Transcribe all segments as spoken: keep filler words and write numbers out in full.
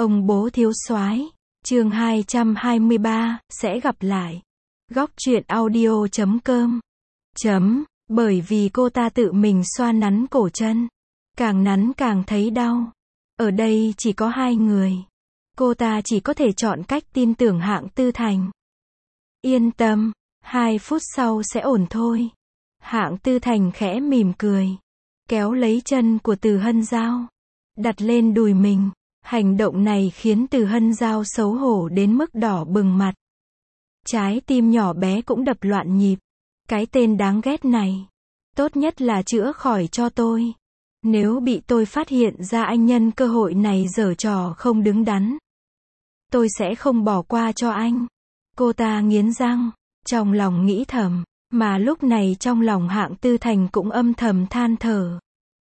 Ông bố thiếu soái, chương hai trăm hai mươi ba, sẽ gặp lại. Góc truyện audio chấm com. Chấm, bởi vì cô ta tự mình xoa nắn cổ chân. Càng nắn càng thấy đau. Ở đây chỉ có hai người. Cô ta chỉ có thể chọn cách tin tưởng Hạng Tư Thành. Yên tâm, hai phút sau sẽ ổn thôi. Hạng Tư Thành khẽ mỉm cười. Kéo lấy chân của Từ Hân Giao. Đặt lên đùi mình. Hành động này khiến Từ Hân Giao xấu hổ đến mức đỏ bừng mặt. Trái tim nhỏ bé cũng đập loạn nhịp. Cái tên đáng ghét này. Tốt nhất là chữa khỏi cho tôi. Nếu bị tôi phát hiện ra anh nhân cơ hội này giở trò không đứng đắn, tôi sẽ không bỏ qua cho anh. Cô ta nghiến răng, trong lòng nghĩ thầm, mà lúc này trong lòng Hạng Tư Thành cũng âm thầm than thở.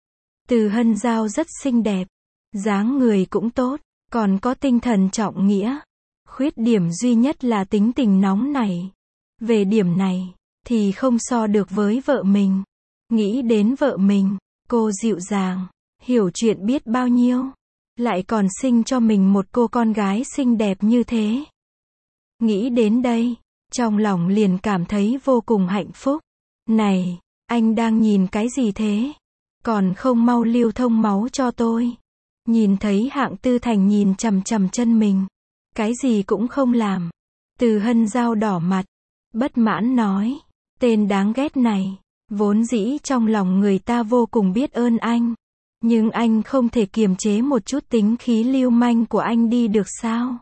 Từ Hân Giao rất xinh đẹp, dáng người cũng tốt, còn có tinh thần trọng nghĩa. Khuyết điểm duy nhất là tính tình nóng nảy. Về điểm này, thì không so được với vợ mình. Nghĩ đến vợ mình, cô dịu dàng, hiểu chuyện biết bao nhiêu, lại còn sinh cho mình một cô con gái xinh đẹp như thế. Nghĩ đến đây, trong lòng liền cảm thấy vô cùng hạnh phúc. Này, anh đang nhìn cái gì thế? Còn không mau lưu thông máu cho tôi. Nhìn thấy Hạng Tư Thành nhìn chằm chằm chân mình, cái gì cũng không làm. Từ Hân Giao đỏ mặt, bất mãn nói, tên đáng ghét này, vốn dĩ trong lòng người ta vô cùng biết ơn anh. Nhưng anh không thể kiềm chế một chút tính khí lưu manh của anh đi được sao?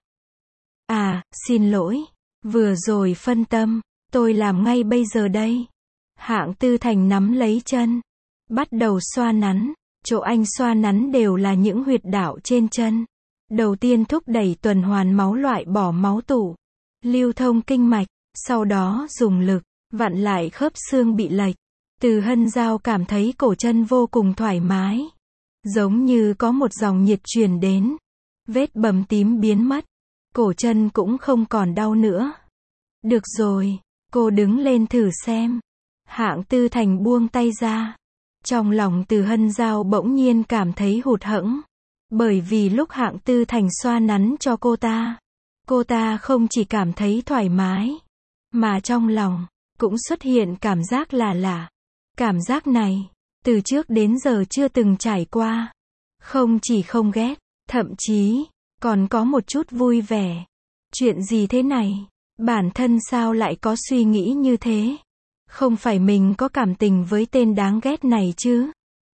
À, xin lỗi, vừa rồi phân tâm, tôi làm ngay bây giờ đây. Hạng Tư Thành nắm lấy chân, bắt đầu xoa nắn. Chỗ anh xoa nắn đều là những huyệt đạo trên chân. Đầu tiên thúc đẩy tuần hoàn máu, loại bỏ máu tụ, lưu thông kinh mạch, sau đó dùng lực vặn lại khớp xương bị lệch. Từ Hân Giao cảm thấy cổ chân vô cùng thoải mái, giống như có một dòng nhiệt truyền đến. Vết bầm tím biến mất, cổ chân cũng không còn đau nữa. Được rồi, cô đứng lên thử xem. Hạng Tư Thành buông tay ra. Trong lòng Từ Hân Giao bỗng nhiên cảm thấy hụt hẫng. Bởi vì lúc Hạng Tư Thành xoa nắn cho cô ta, cô ta không chỉ cảm thấy thoải mái, mà trong lòng cũng xuất hiện cảm giác lạ lạ. Cảm giác này, từ trước đến giờ chưa từng trải qua. Không chỉ không ghét, thậm chí còn có một chút vui vẻ. Chuyện gì thế này? Bản thân sao lại có suy nghĩ như thế? Không phải mình có cảm tình với tên đáng ghét này chứ?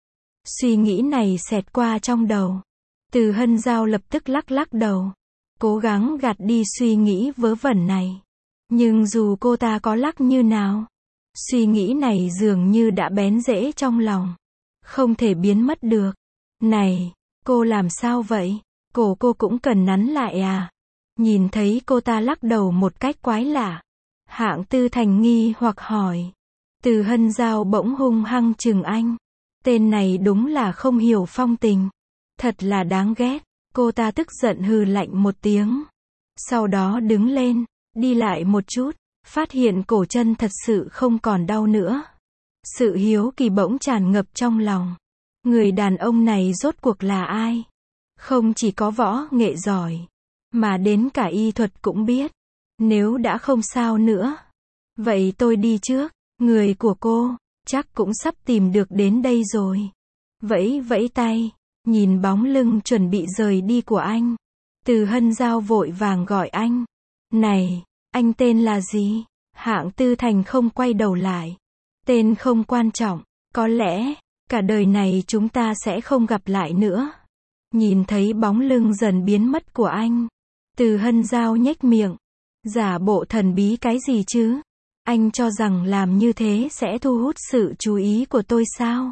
Suy nghĩ này xẹt qua trong đầu. Từ Hân Giao lập tức lắc lắc đầu, cố gắng gạt đi suy nghĩ vớ vẩn này. Nhưng dù cô ta có lắc như nào, suy nghĩ này dường như đã bén rễ trong lòng, không thể biến mất được. Này, cô làm sao vậy? Cổ cô cũng cần nắn lại à? Nhìn thấy cô ta lắc đầu một cách quái lạ, Hạng Tư Thành nghi hoặc hỏi. Từ Hân Giao bỗng hung hăng chừng anh. Tên này đúng là không hiểu phong tình. Thật là đáng ghét. Cô ta tức giận hừ lạnh một tiếng. Sau đó đứng lên, đi lại một chút, phát hiện cổ chân thật sự không còn đau nữa. Sự hiếu kỳ bỗng tràn ngập trong lòng. Người đàn ông này rốt cuộc là ai? Không chỉ có võ nghệ giỏi, mà đến cả y thuật cũng biết. Nếu đã không sao nữa, vậy tôi đi trước. Người của cô chắc cũng sắp tìm được đến đây rồi. Vẫy vẫy tay, nhìn bóng lưng chuẩn bị rời đi của anh, Từ Hân Giao vội vàng gọi anh. Này, anh tên là gì? Hạng Tư Thành không quay đầu lại. Tên không quan trọng, có lẽ cả đời này chúng ta sẽ không gặp lại nữa. Nhìn thấy bóng lưng dần biến mất của anh, Từ Hân Giao nhếch miệng. Giả bộ thần bí cái gì chứ? Anh cho rằng làm như thế sẽ thu hút sự chú ý của tôi sao?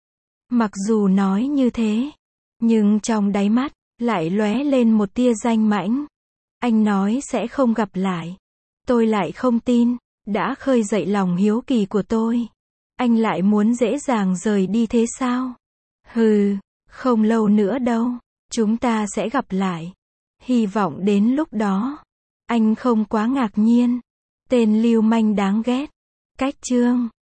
Mặc dù nói như thế, nhưng trong đáy mắt lại lóe lên một tia danh mãnh. Anh nói sẽ không gặp lại. Tôi lại không tin. Đã khơi dậy lòng hiếu kỳ của tôi, anh lại muốn dễ dàng rời đi thế sao? Hừ, không lâu nữa đâu, chúng ta sẽ gặp lại. Hy vọng đến lúc đó anh không quá ngạc nhiên. Tên lưu manh đáng ghét. Cách chương